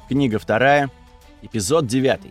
Книга 2, эпизод 9.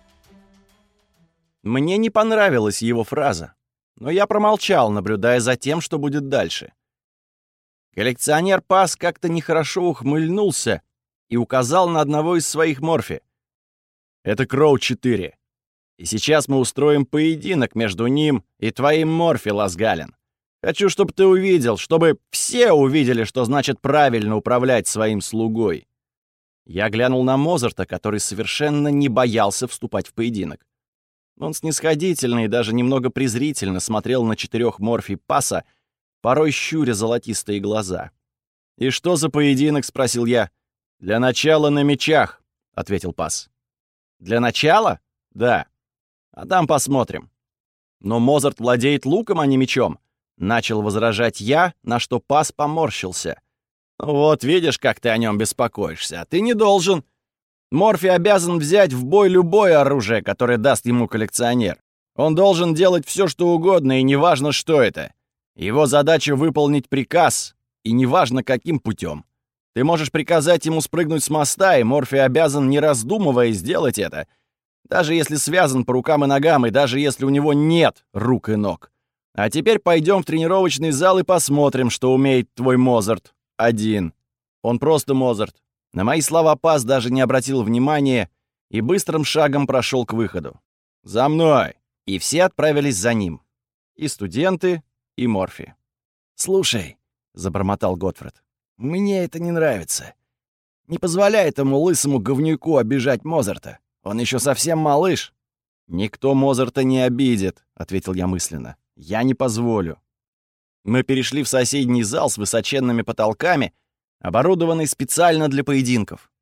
Мне не понравилась его фраза, но я промолчал, наблюдая за тем, что будет дальше. Коллекционер Пас как-то нехорошо ухмыльнулся и указал на одного из своих морфи. «Это Кроу-4. И сейчас мы устроим поединок между ним и твоим морфи, Лазгален. Хочу, чтобы ты увидел, чтобы все увидели, что значит правильно управлять своим слугой». Я глянул на Мозарта, который совершенно не боялся вступать в поединок. Он снисходительно и даже немного презрительно смотрел на 4 морфий Паса, порой щуря золотистые глаза. «И что за поединок?» — спросил я. «Для начала на мечах», — ответил Пас. «Для начала? Да. А там посмотрим». «Но Мозарт владеет луком, а не мечом», — начал возражать я, на что Пас поморщился. «Вот видишь, как ты о нем беспокоишься. Ты не должен. Морфи обязан взять в бой любое оружие, которое даст ему коллекционер. Он должен делать все, что угодно, и неважно, что это. Его задача — выполнить приказ, и неважно, каким путем. Ты можешь приказать ему спрыгнуть с моста, и Морфи обязан, не раздумывая, сделать это, даже если связан по рукам и ногам, и даже если у него нет рук и ног. А теперь пойдем в тренировочный зал и посмотрим, что умеет твой Мозарт. Один. Он просто Мозарт». На мои слова Пас даже не обратил внимания и быстрым шагом прошел к выходу. «За мной!» И все отправились за ним. И студенты, и морфи. «Слушай», — забормотал Готфрид, — «мне это не нравится. Не позволяй этому лысому говнюку обижать Мозарта. Он еще совсем малыш». «Никто Мозарта не обидит», — ответил я мысленно. «Я не позволю». Мы перешли в соседний зал с высоченными потолками, оборудованный специально для поединков.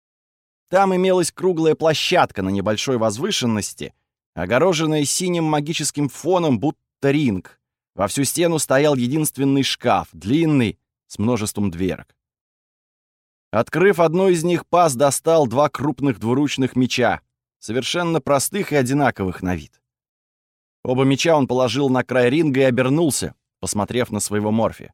Там имелась круглая площадка на небольшой возвышенности, огороженная синим магическим фоном, будто ринг. Во всю стену стоял единственный шкаф, длинный, с множеством дверок. Открыв одну из них, Пас достал 2 крупных двуручных меча, совершенно простых и одинаковых на вид. Оба меча он положил на край ринга и обернулся, посмотрев на своего морфи.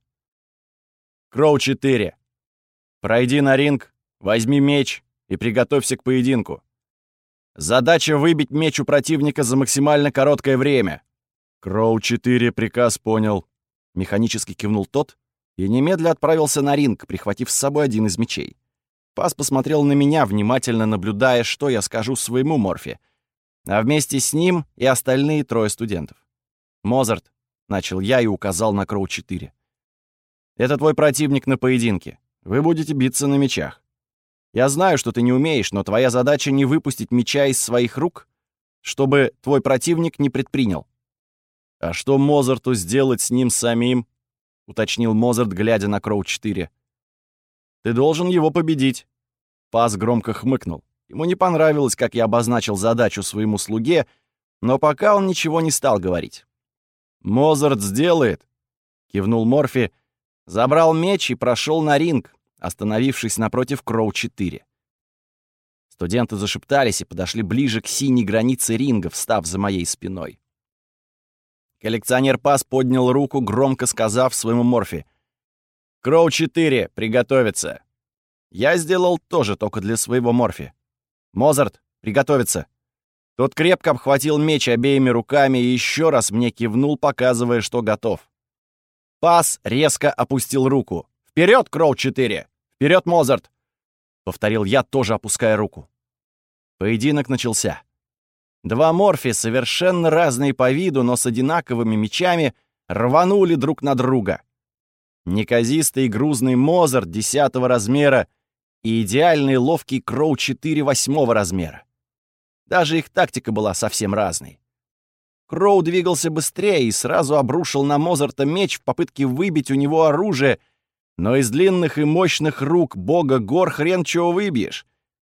«Кроу-4. Пройди на ринг, возьми меч и приготовься к поединку. Задача — выбить меч у противника за максимально короткое время». «Кроу-4, приказ понял», — механически кивнул тот и немедля отправился на ринг, прихватив с собой один из мечей. Пас посмотрел на меня, внимательно наблюдая, что я скажу своему морфи, а вместе с ним и остальные 3 студентов. «Мозарт», — начал я и указал на Кроу-4. «Это твой противник на поединке. Вы будете биться на мечах. Я знаю, что ты не умеешь, но твоя задача — не выпустить меча из своих рук, чтобы твой противник не предпринял». «А что Мозарту сделать с ним самим?» — уточнил Мозарт, глядя на Кроу-4. «Ты должен его победить». Пас громко хмыкнул. Ему не понравилось, как я обозначил задачу своему слуге, но пока он ничего не стал говорить. «Мозарт сделает», — кивнул Морфи, забрал меч и прошел на ринг, остановившись напротив Кроу-4. Студенты зашептались и подошли ближе к синей границе ринга, встав за моей спиной. Коллекционер Пас поднял руку, громко сказав своему морфи: «Кроу-4, приготовиться!» Я сделал тоже только для своего морфи. «Мозарт, приготовиться!» Тот крепко обхватил меч обеими руками и еще раз мне кивнул, показывая, что готов. Пас резко опустил руку. «Вперед, Кроу-4! Вперед, Мозарт!» — повторил я, тоже опуская руку. Поединок начался. 2 морфи, совершенно разные по виду, но с одинаковыми мечами, рванули друг на друга. Неказистый и грузный Мозарт 10-го размера и идеальный ловкий Кроу-4 8-го размера. Даже их тактика была совсем разной. Кроу двигался быстрее и сразу обрушил на Мозарта меч в попытке выбить у него оружие, но из длинных и мощных рук бога гор хрен чего выбьешь.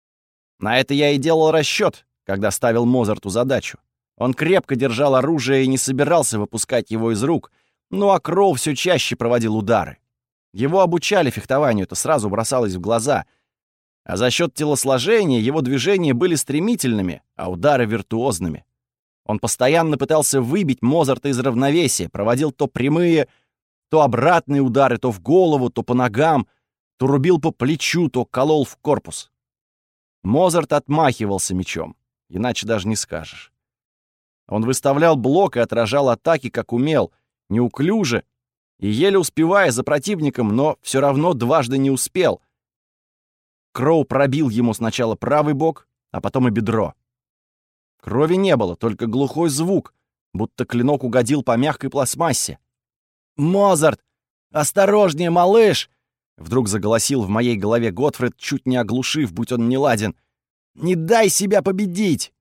На это я и делал расчет, когда ставил Мозарту задачу. Он крепко держал оружие и не собирался выпускать его из рук, ну а Кроу все чаще проводил удары. Его обучали фехтованию, это сразу бросалось в глаза. А за счет телосложения его движения были стремительными, а удары виртуозными. Он постоянно пытался выбить Мозарта из равновесия, проводил то прямые, то обратные удары, то в голову, то по ногам, то рубил по плечу, то колол в корпус. Мозарт отмахивался мечом, иначе даже не скажешь. Он выставлял блок и отражал атаки, как умел, неуклюже и еле успевая за противником, но все равно дважды не успел. Кроу пробил ему сначала правый бок, а потом и бедро. Крови не было, только глухой звук, будто клинок угодил по мягкой пластмассе. «Мозарт! Осторожнее, малыш!» Вдруг заголосил в моей голове Готфрид, чуть не оглушив, будь он неладен. «Не дай себя победить!»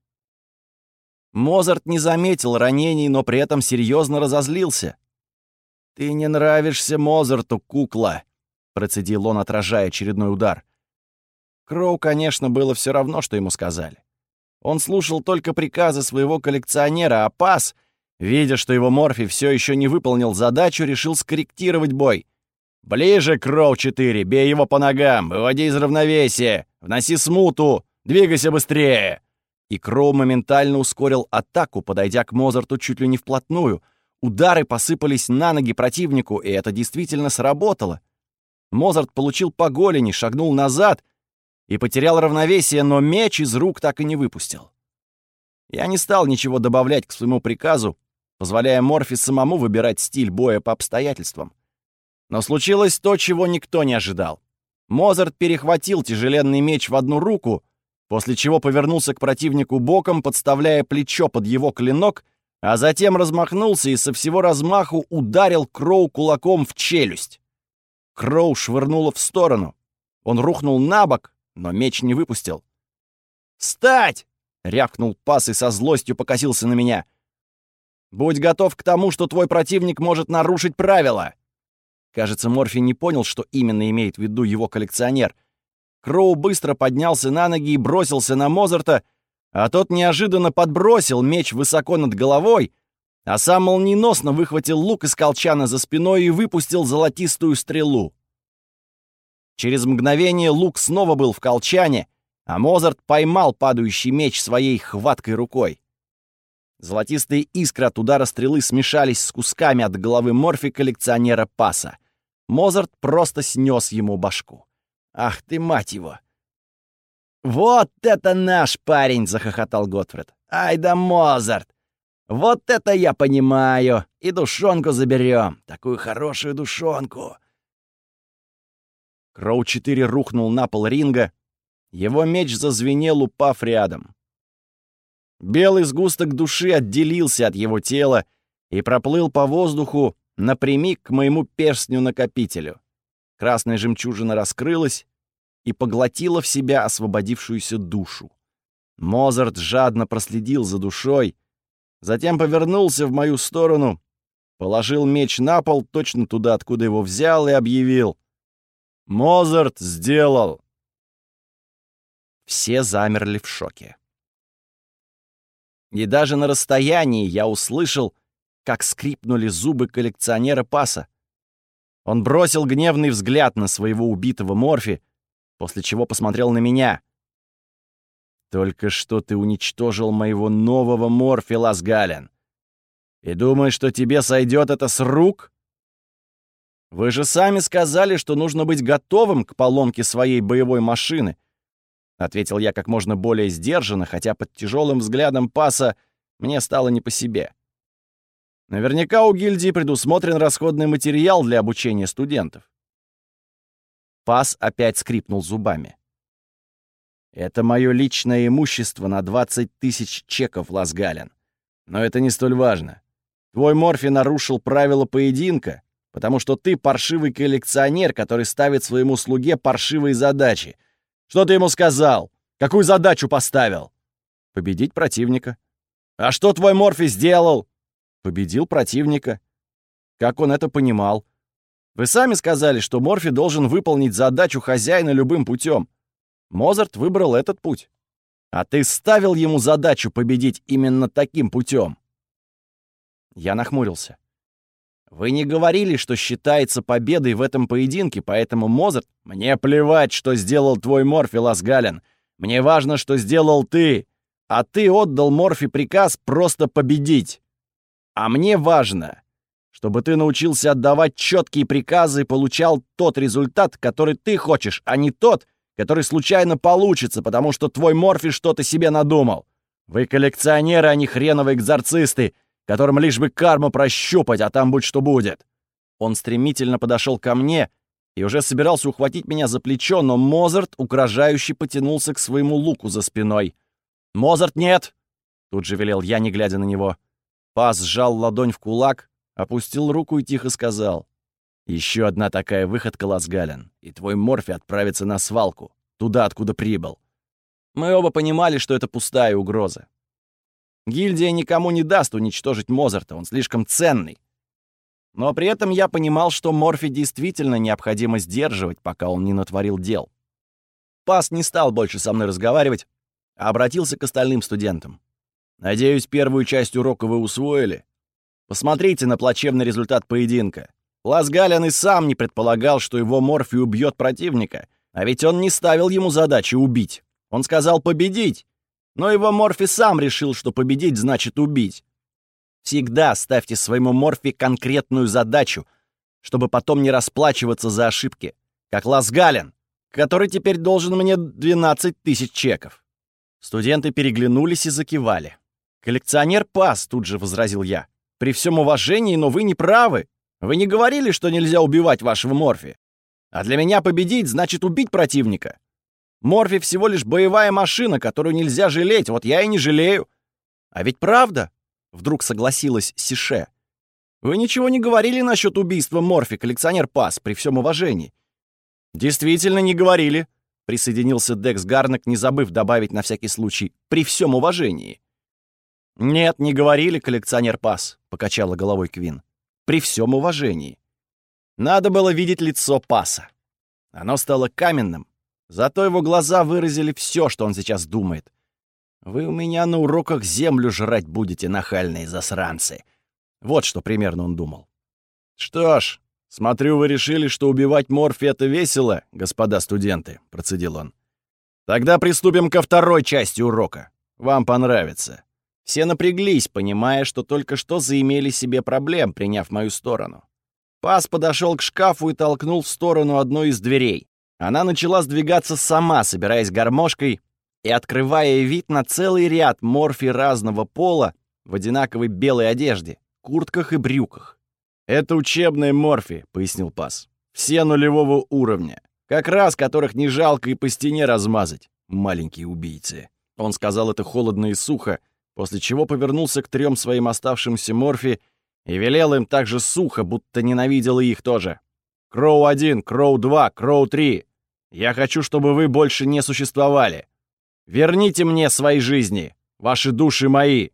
Мозарт не заметил ранений, но при этом серьезно разозлился. «Ты не нравишься Мозарту, кукла!» — процедил он, отражая очередной удар. Кроу, конечно, было все равно, что ему сказали. Он слушал только приказы своего коллекционера, а Пас, видя, что его Морфи все еще не выполнил задачу, решил скорректировать бой. «Ближе, Кроу-4, бей его по ногам, выводи из равновесия, вноси смуту, двигайся быстрее!» И Кроу моментально ускорил атаку, подойдя к Мозарту чуть ли не вплотную. Удары посыпались на ноги противнику, и это действительно сработало. Мозарт получил по голени, шагнул назад и потерял равновесие, но меч из рук так и не выпустил. Я не стал ничего добавлять к своему приказу, позволяя Морфи самому выбирать стиль боя по обстоятельствам. Но случилось то, чего никто не ожидал. Мозарт перехватил тяжеленный меч в одну руку, после чего повернулся к противнику боком, подставляя плечо под его клинок, а затем размахнулся и со всего размаху ударил Кроу кулаком в челюсть. Кроу швырнуло в сторону. Он рухнул на бок, но меч не выпустил. «Встать!» — рявкнул Пас и со злостью покосился на меня. «Будь готов к тому, что твой противник может нарушить правила!» Кажется, Морфи не понял, что именно имеет в виду его коллекционер. Кроу быстро поднялся на ноги и бросился на Мозарта, а тот неожиданно подбросил меч высоко над головой, а сам молниеносно выхватил лук из колчана за спиной и выпустил золотистую стрелу. Через мгновение лук снова был в колчане, а Мозарт поймал падающий меч своей хваткой рукой. Золотистые искры от удара стрелы смешались с кусками от головы Морфи коллекционера Паса. Мозарт просто снес ему башку. «Ах ты, мать его!» «Вот это наш парень!» — захохотал Готфрид. «Ай да Мозарт! Вот это я понимаю! И душонку заберем! Такую хорошую душонку!» Кроу-4 рухнул на пол ринга. Его меч зазвенел, упав рядом. Белый сгусток души отделился от его тела и проплыл по воздуху напрямик к моему перстню-накопителю. Красная жемчужина раскрылась и поглотила в себя освободившуюся душу. Мозарт жадно проследил за душой, затем повернулся в мою сторону, положил меч на пол точно туда, откуда его взял, и объявил: «Мозарт сделал!» Все замерли в шоке. И даже на расстоянии я услышал, как скрипнули зубы коллекционера Паса. Он бросил гневный взгляд на своего убитого Морфи, после чего посмотрел на меня. «Только что ты уничтожил моего нового Морфи, Лазгален. И думаешь, что тебе сойдет это с рук? Вы же сами сказали, что нужно быть готовым к поломке своей боевой машины», — ответил я как можно более сдержанно, хотя под тяжелым взглядом Паса мне стало не по себе. Наверняка у гильдии предусмотрен расходный материал для обучения студентов. Пас опять скрипнул зубами. «Это мое личное имущество на 20 тысяч чеков, Лазгален. Но это не столь важно. Твой Морфи нарушил правила поединка, потому что ты паршивый коллекционер, который ставит своему слуге паршивые задачи. Что ты ему сказал? Какую задачу поставил? Победить противника. А что твой Морфи сделал? Победил противника. Как он это понимал? Вы сами сказали, что Морфи должен выполнить задачу хозяина любым путем. Мозарт выбрал этот путь. А ты ставил ему задачу победить именно таким путем. Я нахмурился. Вы не говорили, что считается победой в этом поединке, поэтому Мозарт... Мне плевать, что сделал твой Морфи, Лазгален. Мне важно, что сделал ты. А ты отдал Морфи приказ просто победить. А мне важно, чтобы ты научился отдавать четкие приказы и получал тот результат, который ты хочешь, а не тот, который случайно получится, потому что твой Морфи что-то себе надумал. Вы коллекционеры, а не хреновые экзорцисты, которым лишь бы карму прощупать, а там будь что будет». Он стремительно подошел ко мне и уже собирался ухватить меня за плечо, но Мозарт угрожающе потянулся к своему луку за спиной. «Мозарт, нет!» — тут же велел я, не глядя на него. Пас сжал ладонь в кулак, опустил руку и тихо сказал: «Еще одна такая выходка, Лазгален, и твой Морфи отправится на свалку, туда, откуда прибыл». Мы оба понимали, что это пустая угроза. Гильдия никому не даст уничтожить Мозарта, он слишком ценный. Но при этом я понимал, что Морфи действительно необходимо сдерживать, пока он не натворил дел. Пас не стал больше со мной разговаривать, а обратился к остальным студентам. «Надеюсь, первую часть урока вы усвоили? Посмотрите на плачевный результат поединка. Лазгален и сам не предполагал, что его Морфи убьет противника, а ведь он не ставил ему задачи убить. Он сказал победить, но его Морфи сам решил, что победить значит убить. Всегда ставьте своему Морфи конкретную задачу, чтобы потом не расплачиваться за ошибки, как Лазгален, который теперь должен мне 12 тысяч чеков». Студенты переглянулись и закивали. «Коллекционер Пас», — тут же возразил я. «При всем уважении, но вы не правы. Вы не говорили, что нельзя убивать вашего Морфи. А для меня победить значит убить противника. Морфи всего лишь боевая машина, которую нельзя жалеть, вот я и не жалею». «А ведь правда?» — вдруг согласилась Сише. «Вы ничего не говорили насчет убийства Морфи, коллекционер Пас, при всем уважении». «Действительно не говорили», — присоединился Декс Гарнек, не забыв добавить на всякий случай «при всем уважении». «Нет, не говорили, коллекционер Пас», — покачала головой Квин. «При всем уважении». Надо было видеть лицо Паса. Оно стало каменным, зато его глаза выразили все, что он сейчас думает. «Вы у меня на уроках землю жрать будете, нахальные засранцы». Вот что примерно он думал. «Что ж, смотрю, вы решили, что убивать Морфи — это весело, господа студенты», — процедил он. «Тогда приступим ко второй части урока. Вам понравится». Все напряглись, понимая, что только что заимели себе проблем, приняв мою сторону. Пас подошел к шкафу и толкнул в сторону одной из дверей. Она начала сдвигаться сама, собираясь гармошкой и открывая вид на целый ряд Морфи разного пола в одинаковой белой одежде, куртках и брюках. «Это учебные Морфи», — пояснил Пас. «Все нулевого уровня. Как раз которых не жалко и по стене размазать. Маленькие убийцы». Он сказал это холодно и сухо, после чего повернулся к 3 своим оставшимся Морфи и велел им так же сухо, будто ненавидел и их тоже. «Кроу-1, Кроу-2, Кроу-3. Я хочу, чтобы вы больше не существовали. Верните мне свои жизни, ваши души мои».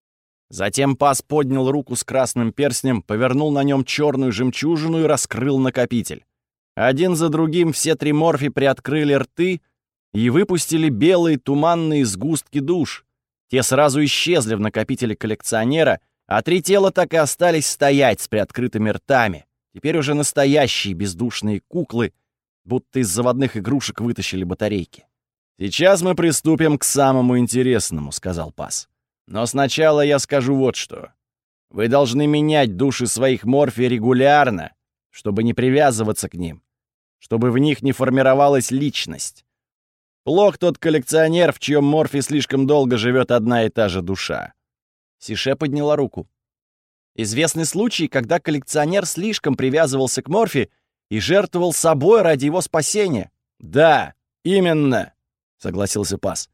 Затем Пас поднял руку с красным перстнем, повернул на нем черную жемчужину и раскрыл накопитель. Один за другим все 3 Морфи приоткрыли рты и выпустили белые туманные сгустки душ. Те сразу исчезли в накопителе коллекционера, а 3 тела так и остались стоять с приоткрытыми ртами. Теперь уже настоящие бездушные куклы, будто из заводных игрушек вытащили батарейки. «Сейчас мы приступим к самому интересному», — сказал Пас. «Но сначала я скажу вот что. Вы должны менять души своих Морфи регулярно, чтобы не привязываться к ним, чтобы в них не формировалась личность. Плох тот коллекционер, в чьем Морфи слишком долго живет одна и та же душа». Сише подняла руку. «Известны случаи, когда коллекционер слишком привязывался к Морфи и жертвовал собой ради его спасения». «Да, именно», — согласился Пас.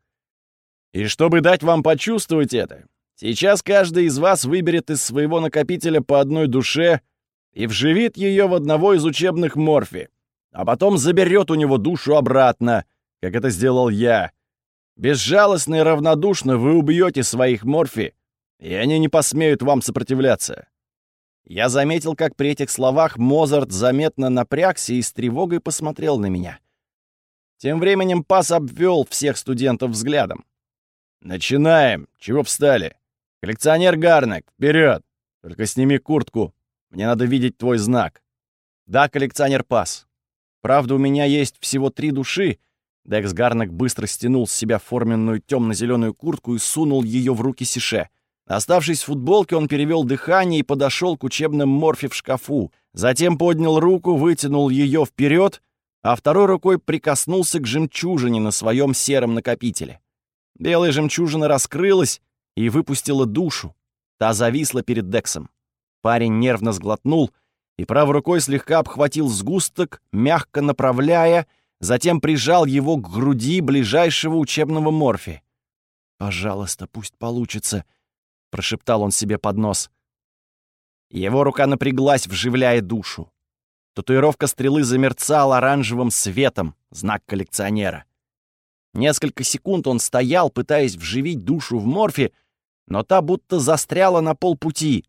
«И чтобы дать вам почувствовать это, сейчас каждый из вас выберет из своего накопителя по одной душе и вживит ее в одного из учебных Морфи, а потом заберет у него душу обратно, как это сделал я. Безжалостно и равнодушно вы убьете своих Морфи, и они не посмеют вам сопротивляться». Я заметил, как при этих словах Мозарт заметно напрягся и с тревогой посмотрел на меня. Тем временем Пас обвел всех студентов взглядом. «Начинаем! Чего встали? Коллекционер Гарнек, вперед! Только сними куртку, мне надо видеть твой знак». «Да, коллекционер Пас. Правда, у меня есть всего 3 души». Декс Гарнек быстро стянул с себя форменную темно-зеленую куртку и сунул ее в руки Сише. Оставшись в футболке, он перевел дыхание и подошел к учебным Морфи в шкафу. Затем поднял руку, вытянул ее вперед а второй рукой прикоснулся к жемчужине на своем сером накопителе. Белая жемчужина раскрылась и выпустила душу. Та зависла перед Дексом. Парень нервно сглотнул и правой рукой слегка обхватил сгусток, мягко направляя, затем прижал его к груди ближайшего учебного морфи. «Пожалуйста, пусть получится», — прошептал он себе под нос. Его рука напряглась, вживляя душу. Татуировка стрелы замерцала оранжевым светом, знак коллекционера. Несколько секунд он стоял, пытаясь вживить душу в морфи, но та будто застряла на полпути.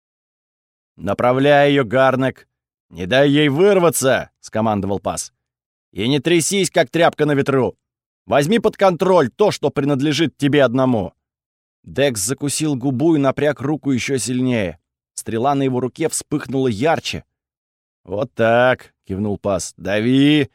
«Направляй ее, Гарнек! Не дай ей вырваться!» — скомандовал пас. «И не трясись, как тряпка на ветру! Возьми под контроль то, что принадлежит тебе одному!» Декс закусил губу и напряг руку еще сильнее. Стрела на его руке вспыхнула ярче. «Вот так!» — кивнул пас. «Дави!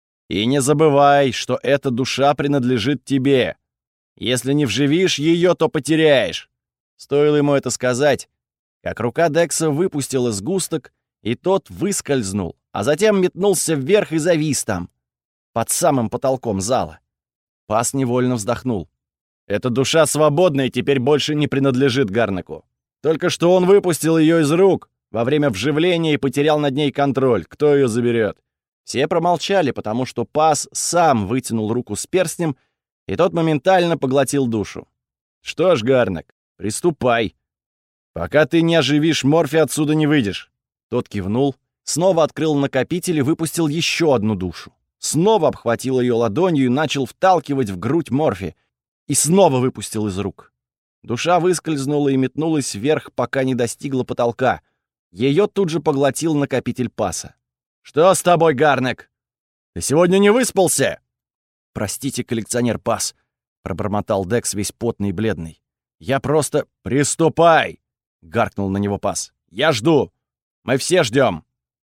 И не забывай, что эта душа принадлежит тебе. Если не вживишь ее, то потеряешь!» Стоило ему это сказать, как рука Декса выпустила сгусток, и тот выскользнул, а затем метнулся вверх и завис там, под самым потолком зала. Пас невольно вздохнул. «Эта душа свободна и теперь больше не принадлежит Гарнеку. Только что он выпустил ее из рук во время вживления и потерял над ней контроль. Кто ее заберет?» Все промолчали, потому что пас сам вытянул руку с перстнем, и тот моментально поглотил душу. «Что ж, Гарнек, приступай. Пока ты не оживишь морфи, отсюда не выйдешь». Тот кивнул, снова открыл накопитель и выпустил еще одну душу. Снова обхватил ее ладонью и начал вталкивать в грудь морфи. И снова выпустил из рук. Душа выскользнула и метнулась вверх, пока не достигла потолка. Ее тут же поглотил накопитель паса. «Что с тобой, Гарнек? Ты сегодня не выспался?» «Простите, коллекционер Пас», — пробормотал Декс, весь потный и бледный. «Я просто...» «Приступай!» — гаркнул на него Пас. «Я жду! Мы все ждем!»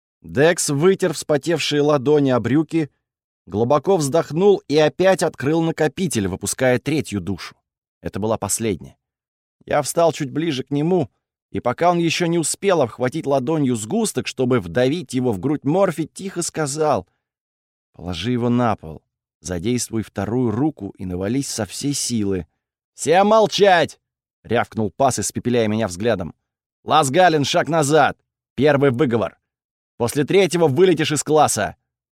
Декс вытер вспотевшие ладони о брюки, глубоко вздохнул и опять открыл накопитель, выпуская третью душу. Это была последняя. Я встал чуть ближе к нему, и пока он еще не успел обхватить ладонью сгусток, чтобы вдавить его в грудь морфи, тихо сказал: «Положи его на пол, задействуй вторую руку и навались со всей силы». «Все молчать!» — рявкнул Пас, испепеляя меня взглядом. «Лазгалин, шаг назад! Первый выговор! После третьего вылетишь из класса!»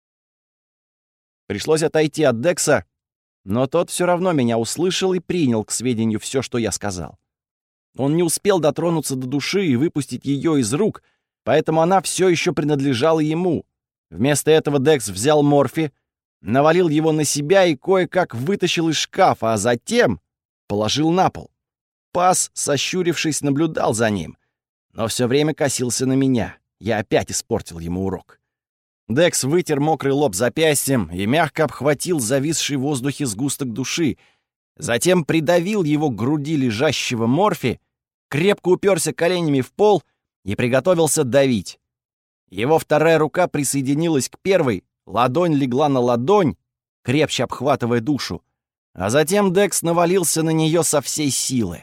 Пришлось отойти от Декса, но тот все равно меня услышал и принял к сведению все, что я сказал. Он не успел дотронуться до души и выпустить ее из рук, поэтому она все еще принадлежала ему. Вместо этого Декс взял морфи, навалил его на себя и кое-как вытащил из шкафа, а затем положил на пол. Пас, сощурившись, наблюдал за ним, но все время косился на меня. Я опять испортил ему урок. Декс вытер мокрый лоб запястьем и мягко обхватил зависший в воздухе сгусток души, затем придавил его к груди лежащего морфи, крепко уперся коленями в пол и приготовился давить. Его вторая рука присоединилась к первой, ладонь легла на ладонь, крепче обхватывая душу, а затем Декс навалился на нее со всей силы.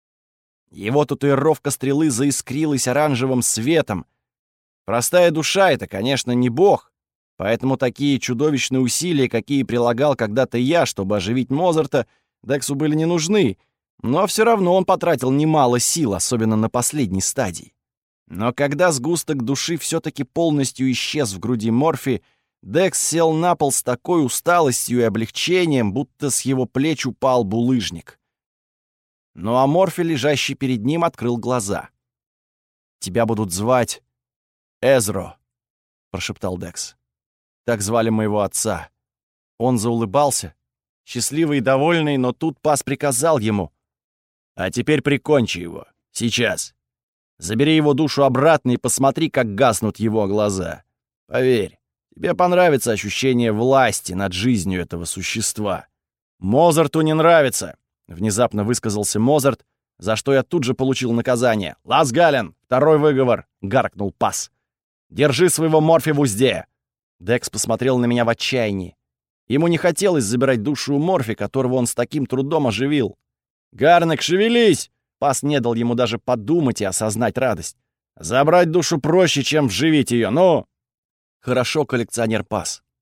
Его татуировка стрелы заискрилась оранжевым светом. Простая душа — это, конечно, не бог, поэтому такие чудовищные усилия, какие прилагал когда-то я, чтобы оживить Мозарта, Дексу были не нужны, но все равно он потратил немало сил, особенно на последней стадии. Но когда сгусток души все-таки полностью исчез в груди морфи, Декс сел на пол с такой усталостью и облегчением, будто с его плеч упал булыжник. Ну а морфи, лежащий перед ним, открыл глаза. «Тебя будут звать Эзро», — прошептал Декс. «Так звали моего отца». Он заулыбался, счастливый и довольный, но тут Пас приказал ему: «А теперь прикончи его. Сейчас. Забери его душу обратно и посмотри, как гаснут его глаза. Поверь, тебе понравится ощущение власти над жизнью этого существа». «Мозарту не нравится», — внезапно высказался Мозарт, за что я тут же получил наказание. «Лазгалин, второй выговор», — гаркнул Пас. «Держи своего морфи в узде». Декс посмотрел на меня в отчаянии. Ему не хотелось забирать душу у морфи, которого он с таким трудом оживил. «Гарнек, шевелись!» Пас не дал ему даже подумать и осознать радость. «Забрать душу проще, чем вживить ее, ну!» «Хорошо, коллекционер Пас.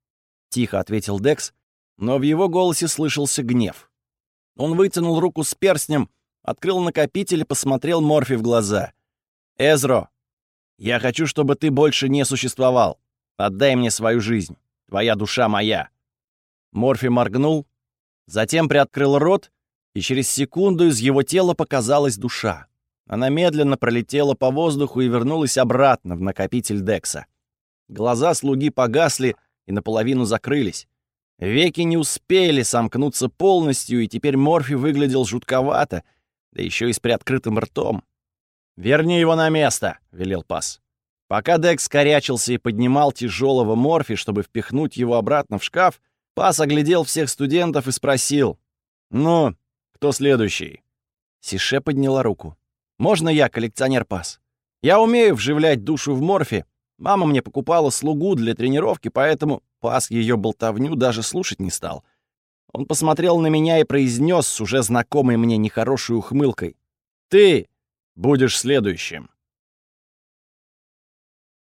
тихо ответил Декс, но в его голосе слышался гнев. Он вытянул руку с перстнем, открыл накопитель и посмотрел Морфи в глаза. «Эзро, я хочу, чтобы ты больше не существовал. Отдай мне свою жизнь. Твоя душа моя». Морфи моргнул, затем приоткрыл рот, и через секунду из его тела показалась душа. Она медленно пролетела по воздуху и вернулась обратно в накопитель Декса. Глаза слуги погасли и наполовину закрылись. Веки не успели сомкнуться полностью, и теперь Морфи выглядел жутковато, да еще и с приоткрытым ртом. «Верни его на место», — велел Пас. Пока Декс корячился и поднимал тяжелого Морфи, чтобы впихнуть его обратно в шкаф, Пас оглядел всех студентов и спросил: «Ну, кто следующий?» Сише подняла руку. «Можно я, коллекционер Пас? Я умею вживлять душу в Морфи. Мама мне покупала слугу для тренировки, поэтому Пас ее болтовню даже слушать не стал». Он посмотрел на меня и произнес с уже знакомой мне нехорошей ухмылкой: «Ты будешь следующим».